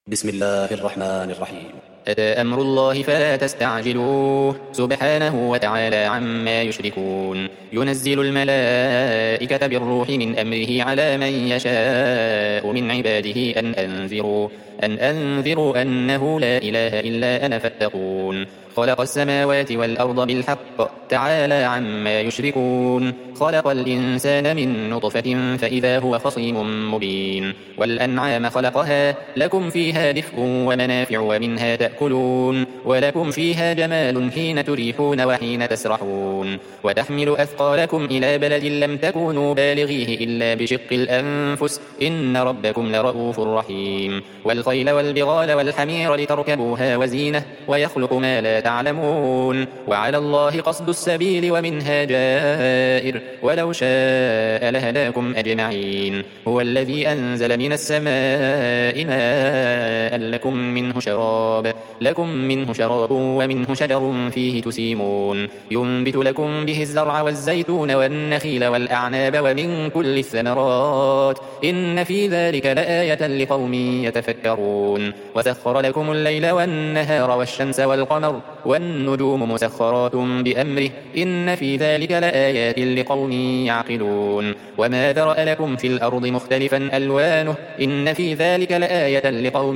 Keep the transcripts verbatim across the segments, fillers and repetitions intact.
بسم الله الرحمن الرحيم. أتى أمر الله فلا تستعجلوه سبحانه وتعالى عما يشركون. ينزل الملائكة بالروح من أمره على من يشاء من عباده أن أنذروا أن أنذروا أنه لا إله إلا أنا فاتقون. خلق السماوات والأرض بالحق تعالى عما يشركون. خلق الإنسان من نطفة فإذا هو خصيم مبين. والأنعام خلقها لكم فيها دفء ومنافع ومنها تأكلون ولكم فيها جمال حين تريحون وحين تسرحون. وتحمل أثقالكم إلى بلد لم تكونوا بالغيه إلا بشق الأنفس إن ربكم لرؤوف رحيم. والخيل والبغال والحمير لتركبوها وزينة ويخلق ما لا تعلمون. وعلى الله قصد السبيل ومنها جائر ولو شاء لهداكم أجمعين. هو الذي أنزل من السماء ماء لكم منه شراب لكم منه شراب ومنه شجر فيه تسيمون. ينبت لكم به الزرع والزيتون والنخيل والأعناب ومن كل الثمرات إن في ذلك لآية لقوم يتفكرون. وسخر لكم الليل والنهار والشمس والقمر والنجوم مسخرات بأمره إن في ذلك لآيات لقوم يعقلون. وما ذرأ لكم في الأرض مختلفا ألوانه إن في ذلك لآية لقوم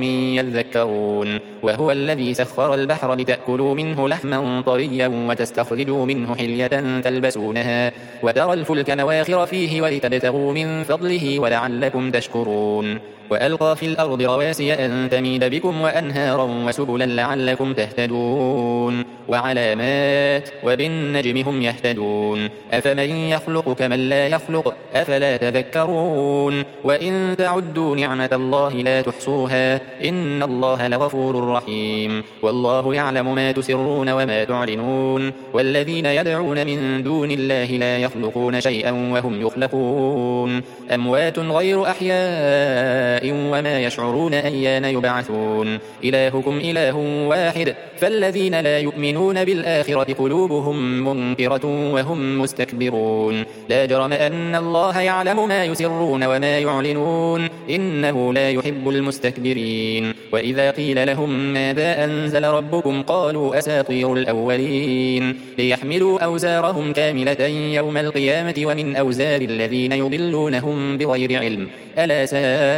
يذكرون. وهو الذي سخر البحر لتأكلوا منه لحما طريا وتستخرجوا منه حلية تلبسونها وترى الفلك مواخر فيه ولتبتغوا من فضله ولعلكم تشكرون. وألقى في الأرض رواسي أن تميد بكم وأنهارا وسبلا لعلكم تهتدون. وعلامات وبالنجم هم يهتدون. أفمن يخلق كمن لا يخلق أفلا تذكرون. وإن تعدوا نعمة الله لا تحصوها إن الله لغفور رحيم. والله يعلم ما تسرون وما تعلنون. والذين يدعون من دون الله لا يخلقون شيئا وهم يخلقون أموات غير أحياء وما يشعرون أيان يبعثون. إلهكم إله واحد فالذين لا يؤمنون بالآخرة قلوبهم منكرة وهم مستكبرون. لا جرم أن الله يعلم ما يسرون وما يعلنون إنه لا يحب المستكبرين. وإذا قيل لهم ماذا أنزل ربكم قالوا أساطير الأولين ليحملوا أوزارهم كاملة يوم القيامة ومن أوزار الذين يضلونهم بغير علم ألا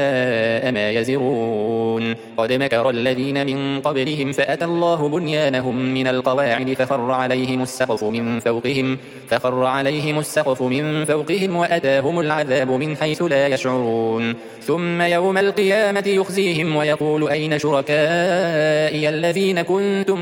ساء ما يزرون. قد مكر الذين من قبلهم فأتى الله بنيانهم من القواعد فخر عليهم السقف من فوقهم فخر عليهم السقف من فوقهم وأتاهم العذاب من حيث لا يشعرون. ثم يوم القيامة يخزيهم ويقول أين شركائي الذين كنتم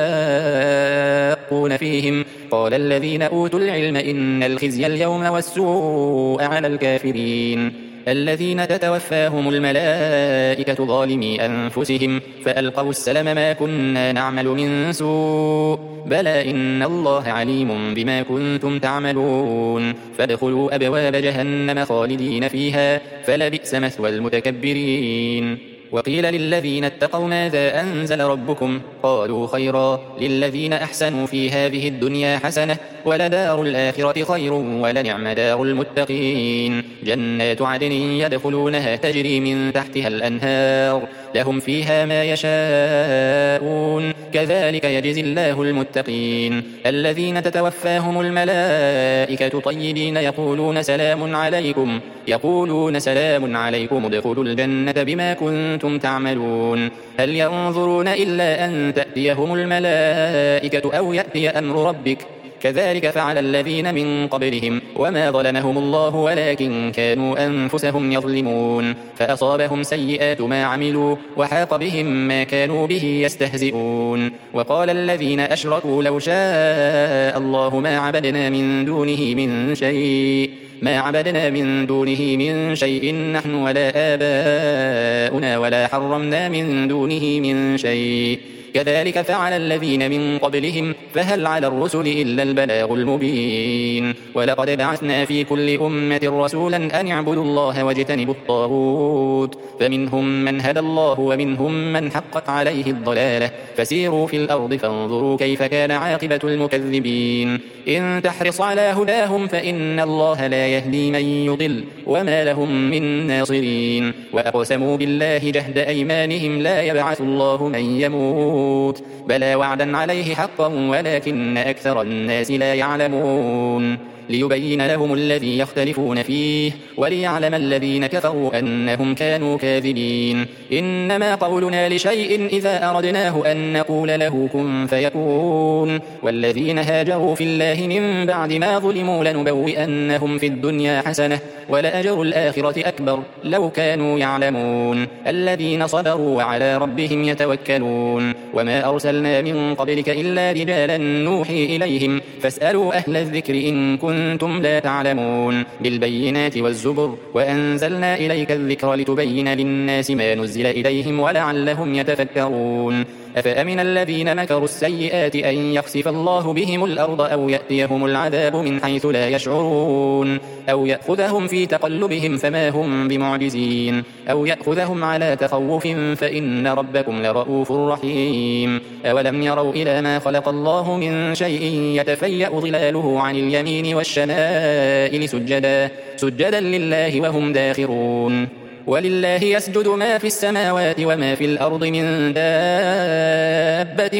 تشاقون فيهم قال الذين أوتوا العلم إن الخزي اليوم والسوء على الكافرين الذين تتوفاهم الملائكة ظالمي أنفسهم فألقوا السلم ما كنا نعمل من سوء بلى إن الله عليم بما كنتم تعملون. فادخلوا أبواب جهنم خالدين فيها فلبئس مثوى المتكبرين. وقيل للذين اتقوا ماذا أنزل ربكم قالوا خيرا للذين أحسنوا في هذه الدنيا حسنة ولدار الآخرة خير ولنعم دار المتقين. جنات عدن يدخلونها تجري من تحتها الأنهار لهم فيها ما يشاءون كذلك يجزي الله المتقين. الذين تتوفاهم الملائكة طيبين يقولون سلام عليكم يقولون سلام عليكم ادخلوا الجنة بما كنتم تعملون. هل ينظرون إلا أن تأتيهم الملائكة أو يأتي أمر ربك كذلك فعل الذين من قبلهم وما ظلمهم الله ولكن كانوا أنفسهم يظلمون. فأصابهم سيئات ما عملوا وحاق بهم ما كانوا به يستهزئون. وقال الذين أشركوا لو شاء الله ما عبدنا من دونه من شيء ما عبدنا من دونه من شيء نحن ولا آباؤنا ولا حرمنا من دونه من شيء كذلك فعل الذين من قبلهم فهل على الرسل إلا البلاغ المبين ولقد بعثنا في كل أمة رسولا أن اعبدوا الله واجتنبوا الطاغوت فمنهم من هدى الله ومنهم من حقت عليه الضلالة فسيروا في الأرض فانظروا كيف كان عاقبة المكذبين إن تحرص على هداهم فإن الله لا يهدي من يضل وما لهم من ناصرين وأقسموا بالله جهد أيمانهم لا يبعث الله من يموت بلى وعدا عليه حقا ولكن أكثر الناس لا يعلمون ليبين لهم الذي يختلفون فيه وليعلم الذين كفروا أنهم كانوا كاذبين إنما قولنا لشيء إذا أردناه أن نقول له كن فيكون والذين هاجروا في الله من بعد ما ظلموا لنبوئنهم في الدنيا حسنة ولأجر الآخرة أكبر لو كانوا يعلمون الذين صبروا وعلى ربهم يتوكلون وما أرسلنا من قبلك إلا رجالا نوحي إليهم فاسألوا أهل الذكر إن كنتم لا تعلمون بالبينات والزبر وأنزلنا إليك الذكر لتبين للناس ما نزل إليهم ولعلهم يتفكرون أفأمن الذين مكروا السيئات أن يخسف الله بهم الأرض أو يأتيهم العذاب من حيث لا يشعرون أو يأخذهم في تقلبهم فما هم بمعجزين أو يأخذهم على تخوف فإن ربكم لرؤوف رحيم أولم يروا إلى ما خلق الله من شيء يتفيأ ظلاله عن اليمين والشمائل سجدا سجدا لله وهم داخرون ولله يسجد ما في السماوات وما في الأرض من دابة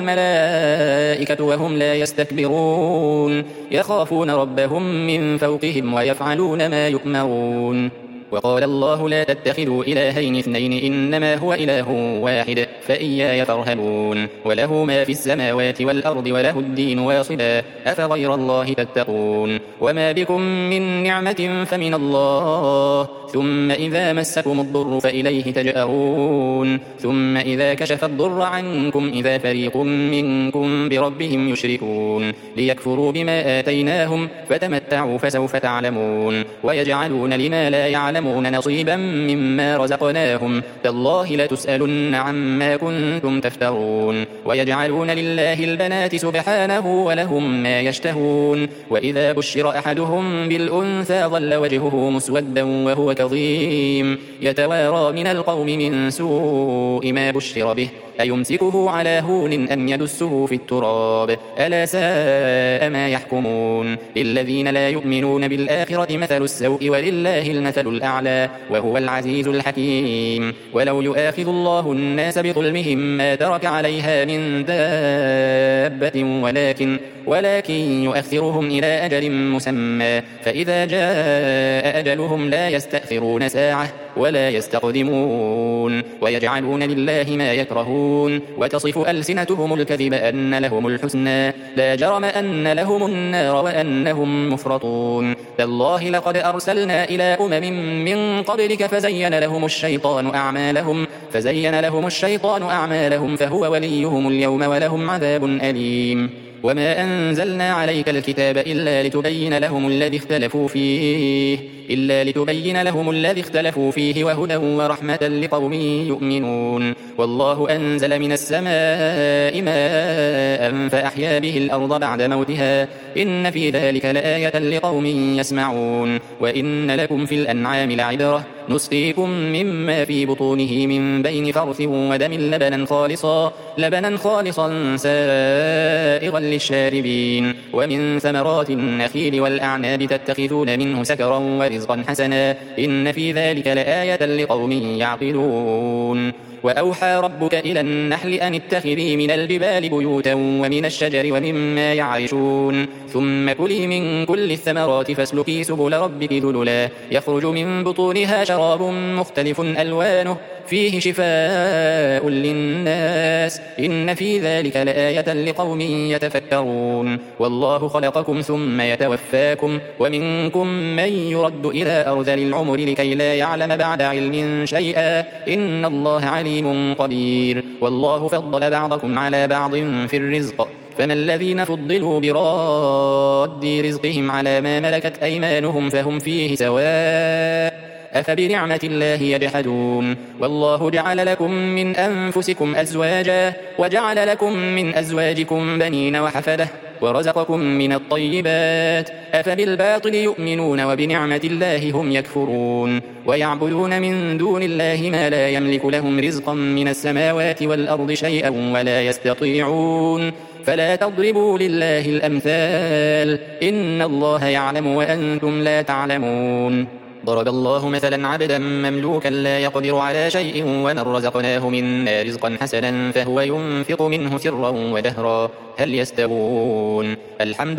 والملائكة وهم لا يستكبرون يخافون ربهم من فوقهم ويفعلون ما يؤمرون وقال الله لا تتخذوا إلهين اثنين إنما هو إله واحد فإياي فارهبون وله ما في السماوات والأرض وله الدين واصبا أفغير الله تتقون وما بكم من نعمة فمن الله ثم إذا مسكم الضر فإليه تجأرون ثم إذا كشف الضر عنكم إذا فريق منكم بربهم يشركون ليكفروا بما آتيناهم فتمتعوا فسوف تعلمون ويجعلون لما لا يعلمون نصيبا مما رزقناهم تالله لتسألن عما كنتم تفترون ويجعلون لله البنات سبحانه ولهم ما يشتهون وإذا بشر أحدهم بالأنثى ظل وجهه مسودا وهو كظيم يتوارى من القوم من سوء ما بشر به أيمسكه على هون أم يدسه في التراب ألا ساء ما يحكمون للذين لا يؤمنون بالآخرة مثل السوء ولله المثل الأعلى وهو العزيز الحكيم ولو يؤاخذ الله الناس بظلمهم ما ترك عليها من دابة ولكن ولكن يؤخرهم إلى أجل مسمى فإذا جاء أجلهم لا يستأخرون ساعة ولا يستقدمون ويجعلون لله ما يكرهون وتصف ألسنتهم الكذب أن لهم الحسنى لا جرم أن لهم النار وأنهم مفرطون تالله لقد أرسلنا إلى أمم من قبلك فزين لهم الشيطان أعمالهم فزين لهم الشيطان أعمالهم فهو وليهم اليوم ولهم عذاب أليم وما أنزلنا عليك الكتاب إلا لتبين لهم الذي اختلفوا فيه إلا لتبين لهم الذي اختلفوا فيه وهدى ورحمة لقوم يؤمنون والله أنزل من السماء ماء فأحيا به الأرض بعد موتها إن في ذلك لآية لقوم يسمعون وإن لكم في الأنعام لعبرة نسقيكم مما في بطونه من بين فرث ودم لبنا خالصا لبنا خالصا سائغا للشاربين ومن ثمرات النخيل والأعناب تتخذون منه سكرا ورزقا حسنا إن في ذلك لآية لقوم يعقلون وأوحى ربك إلى النحل أن اتخذي من الجبال بيوتا ومن الشجر ومما يعرشون ثم كلي من كل الثمرات فاسلكي سبل ربك ذللا يخرج من بطونها شراب مختلف ألوانه فيه شفاء للناس إن في ذلك لآية لقوم يتفكرون والله خلقكم ثم يتوفاكم ومنكم من يرد إلى أرذل العمر لكي لا يعلم بعد علم شيئا إن الله عليم قدير والله فضل بعضكم على بعض في الرزق فما الذين فضلوا براد رزقهم على ما ملكت أيمانهم فهم فيه سواء أفبنعمة الله يجحدون والله جعل لكم من أنفسكم أزواجا وجعل لكم من أزواجكم بنين وحفدة ورزقكم من الطيبات أفبالباطل يؤمنون وبنعمة الله هم يكفرون ويعبدون من دون الله ما لا يملك لهم رزقا من السماوات والأرض شيئا ولا يستطيعون فلا تضربوا لله الأمثال إن الله يعلم وأنتم لا تعلمون ضرب الله مثلا عبدا مملوكا لا يقدر على شيء ومن رزقناه منا رزقا حسنا فهو ينفق منه سرا وجهرا هل يستوون الحمد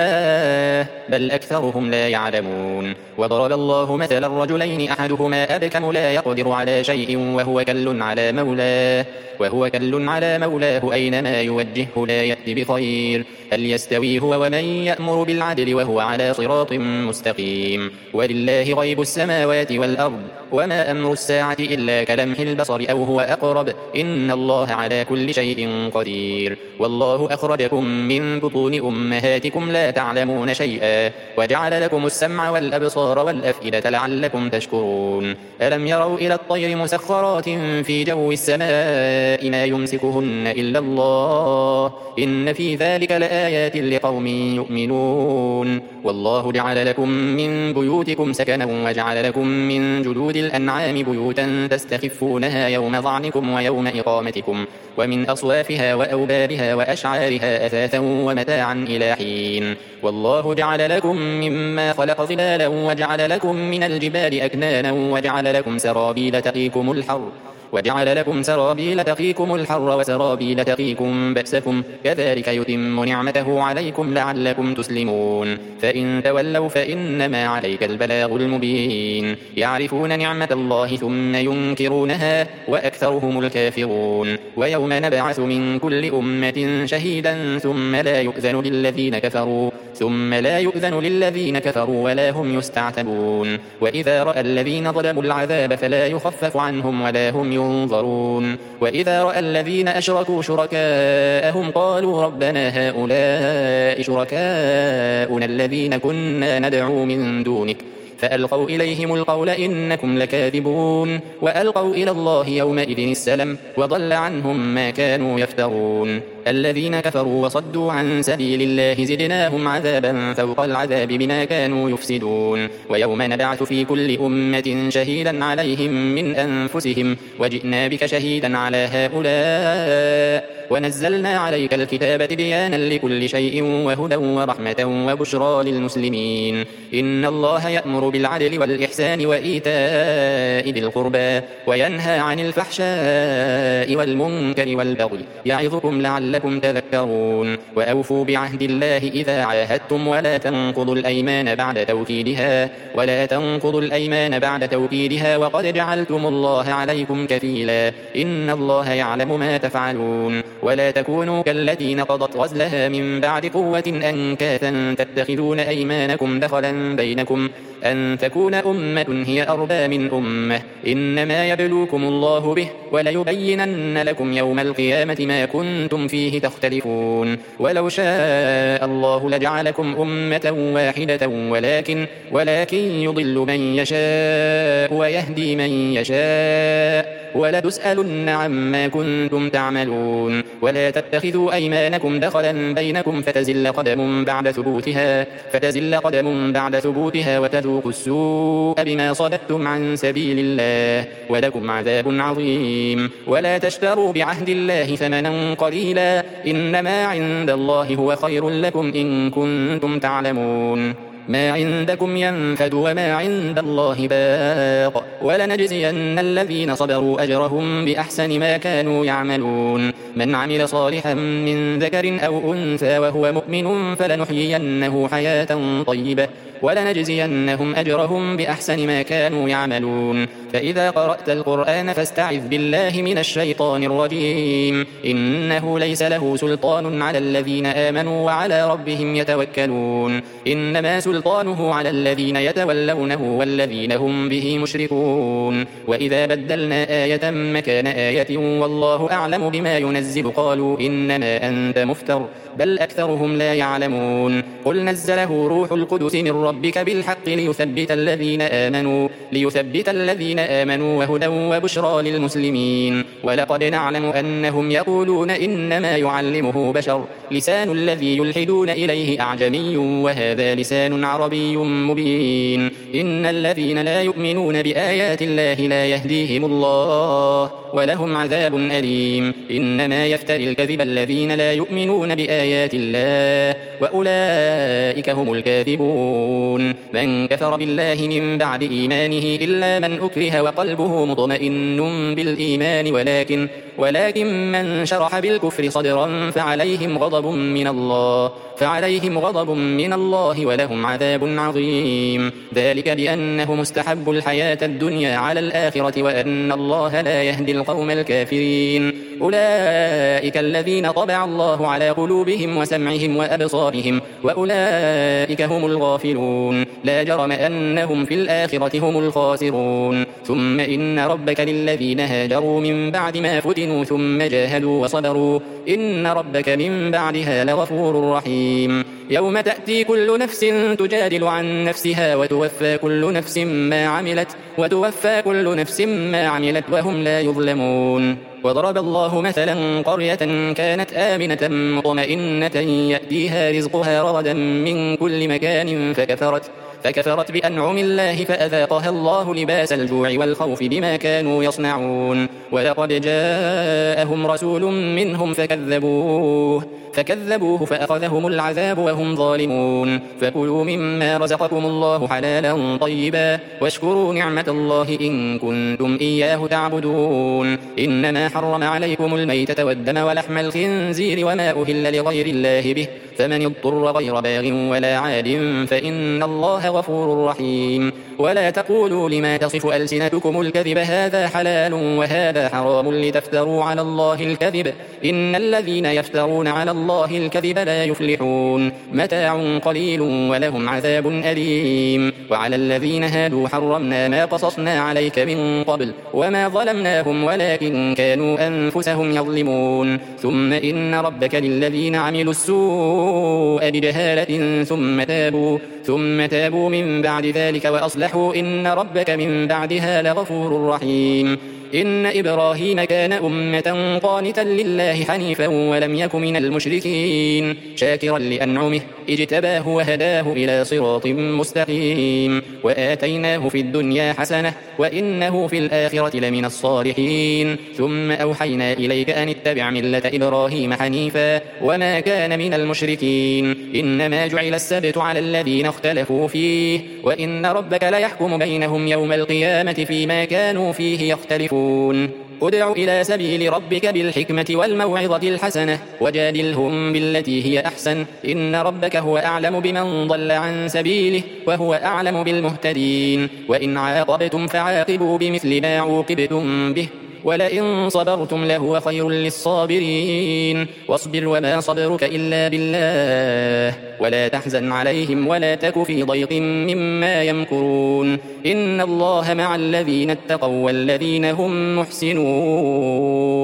لله بل أكثرهم لا يعلمون وضرب الله مثلا رجلين أحدهما أبكم لا يقدر على شيء وهو كل على مولاه وهو كل على مولاه أينما يوجهه لا يأتي بخير هل يستوي هو ومن يأمر بالعدل وهو على صراط مستقيم ولله غيب السماوات والأرض وما أمر الساعة إلا كلمح البصر أو هو أقرب إن الله على كل شيء قدير والله أخرجكم من بطون أمهاتكم لا تعلمون شيئا وجعل لكم السمع والأبصار والأفئدة لعلكم تشكرون ألم يروا إلى الطير مسخرات في جو السماء ما يمسكهن إلا الله إن في ذلك لآيات لقوم يؤمنون والله جعل لكم من بيوتكم سكنا وجعل لكم من جلود الأنعام بيوتا تستخفونها يوم ظعنكم ويوم إقامتكم ومن أصوافها وأوبارها وأشعارها أثاثا ومتاعا إلى حين والله جعل لكم مما خلق ظلالا وجعل لكم من الجبال أكنانا وجعل لكم سرابيل تقيكم الحر وجعل لكم سرابيل تقيكم الحر وسرابيل تقيكم بأسكم كذلك يتم نعمته عليكم لعلكم تسلمون فإن تولوا فإنما عليك البلاغ المبين يعرفون نعمة الله ثم ينكرونها وأكثرهم الكافرون ويوم نبعث من كل أمة شهيدا ثم لا يؤذن للذين كفروا ثم لا يؤذن للذين كفروا ولا هم يستعتبون وإذا رأى الذين ظلموا العذاب فلا يخفف عنهم ولا هم ينظرون وإذا رأى الذين أشركوا شركاءهم قالوا ربنا هؤلاء شركاؤنا الذين كنا ندعو من دونك فألقوا إليهم القول إنكم لكاذبون وألقوا إلى الله يومئذ السلم وضل عنهم ما كانوا يفترون الذين كفروا وصدوا عن سبيل الله زدناهم عذابا فوق العذاب بما كانوا يفسدون ويوم نبعث في كل أمة شهيدا عليهم من أنفسهم وجئنا بك شهيدا على هؤلاء ونزلنا عليك الكتاب تبيانا لكل شيء وهدى ورحمة وبشرى للمسلمين إن الله يأمر بالعدل والإحسان وإيتاء ذي القربى وينهى عن الفحشاء والمنكر والبغي يعظكم لعلكم تذكرون وأوفوا بعهد الله إذا عاهدتم ولا تنقضوا الأيمان بعد توكيدها ولا تنقضوا الأيمان بعد توكيدها وقد جعلتم الله عليكم كفيلا إن الله يعلم ما تفعلون ولا تكونوا كالتي نقضت غزلها من بعد قوة أنكاثا تتخذون أيمانكم دخلا بينكم أن تكون أمة هي أربى من أمة إنما يبلوكم الله به وليبينن لكم يوم القيامة ما كنتم فيه تختلفون ولو شاء الله لجعلكم أمة واحدة ولكن ولكن يضل من يشاء ويهدي من يشاء ولتسألن عما كنتم تعملون ولا تتخذوا أيمانكم دخلا بينكم فتزل قدم بعد ثبوتها فتزل قدم بعد ثبوتها وتذوقوا السوء بما صددتم عن سبيل الله ولكم عذاب عظيم ولا تشتروا بعهد الله ثمنا قليلا إنما عند الله هو خير لكم إن كنتم تعلمون ما عندكم ينفد وما عند الله باق ولنجزين الذين صبروا أجرهم بأحسن ما كانوا يعملون من عمل صالحا من ذكر أو أنثى وهو مؤمن فلنحيينه حياة طيبة ولنجزينهم أجرهم بأحسن ما كانوا يعملون فإذا قرأت القرآن فاستعذ بالله من الشيطان الرجيم إنه ليس له سلطان على الذين آمنوا وعلى ربهم يتوكلون إنما سلطانه على الذين يتولونه والذين هم به مشركون وإذا بدلنا آية مكان آية والله أعلم بما ينزل قالوا إنما أنت مفتر بل أكثرهم لا يعلمون قل نزله روح القدس من ربك بالحق ليثبت الذين آمنوا ليثبت الذين آمنوا وهدى وبشرى للمسلمين ولقد نعلم أنهم يقولون إنما يعلمه بشر لسان الذي يلحدون إليه أعجمي وهذا لسان عربي مبين إن الذين لا يؤمنون بآيات الله لا يهديهم الله ولهم عذاب أليم إنما يفتري الكذب الذين لا يؤمنون بآيات الله وأولئك هم الكاذبون من كفر بالله من بعد إيمانه إلا من أكره وقلبه مطمئن بالإيمان ولكن ولكن من شرح بالكفر صدرا فعليهم غضب من الله فعليهم غضب من الله ولهم عذاب عظيم ذلك بأنه مستحب الحياة الدنيا على الآخرة وأن الله لا يهدي القوم الكافرين أولئك الذين طبع الله على قلوبهم وسمعهم وأبصارهم وأولئك هم الغافلون لا جرم أنهم في الآخرة هم الخاسرون ثم إن ربك للذين هاجروا من بعد ما فتنوا ثم جاهدوا وصبروا إن ربك من بعدها لغفور رحيم يوم تأتي كل نفس تجادل عن نفسها وتوفى كل نفس ما عملت وتوفى كل نفس ما عملت وهم لا يظلمون وضرب الله مثلا قرية كانت آمنة مطمئنة يأتيها رزقها رغدا من كل مكان فكفرت فكفرت بأنعم الله فأذاقها الله لباس الجوع والخوف بما كانوا يصنعون ولقد جاءهم رسول منهم فكذبوه فكذبوه فأخذهم العذاب وهم ظالمون فكلوا مما رزقكم الله حلالا طيبا واشكروا نعمة الله إن كنتم إياه تعبدون إنما حرم عليكم الميتة والدم ولحم الخنزير وما أهل لغير الله به فمن اضطر غير باغ ولا عاد فإن الله غفور رحيم ولا تقولوا لما تصف ألسنتكم الكذب هذا حلال وهذا حرام لتفتروا على الله الكذب إن الذين يفترون على الله الكذب لا يفلحون متاع قليل ولهم عذاب أليم وعلى الذين هادوا حرمنا ما قصصنا عليك من قبل وما ظلمناهم ولكن كانوا أنفسهم يظلمون ثم إن ربك للذين عملوا السوء بجهالة ثم تابوا ثم تابوا من بعد ذلك وأصلحوا إن ربك من بعدها لغفور رحيم إن إبراهيم كان أمة قانتا لله حنيفا ولم يك من المشركين شاكرا لأنعمه اجتباه وهداه إلى صراط مستقيم وآتيناه في الدنيا حسنة وإنه في الآخرة لمن الصالحين ثم أوحينا إليك أن اتبع ملة إبراهيم حنيفا وما كان من المشركين إنما جعل السبت على الذين اختلفوا فيه وإن ربك ليحكم بينهم يوم القيامة فيما كانوا فيه يختلفون ادع إلى سبيل ربك بالحكمة والموعظة الحسنة وجادلهم بالتي هي أحسن إن ربك هو أعلم بمن ضل عن سبيله وهو أعلم بالمهتدين وإن عاقبتم فعاقبوا بمثل ما عوقبتم به ولئن صبرتم لهو خير للصابرين واصبر وما صبرك إلا بالله ولا تحزن عليهم ولا تك في ضيق مما يمكرون إن الله مع الذين اتقوا والذين هم محسنون.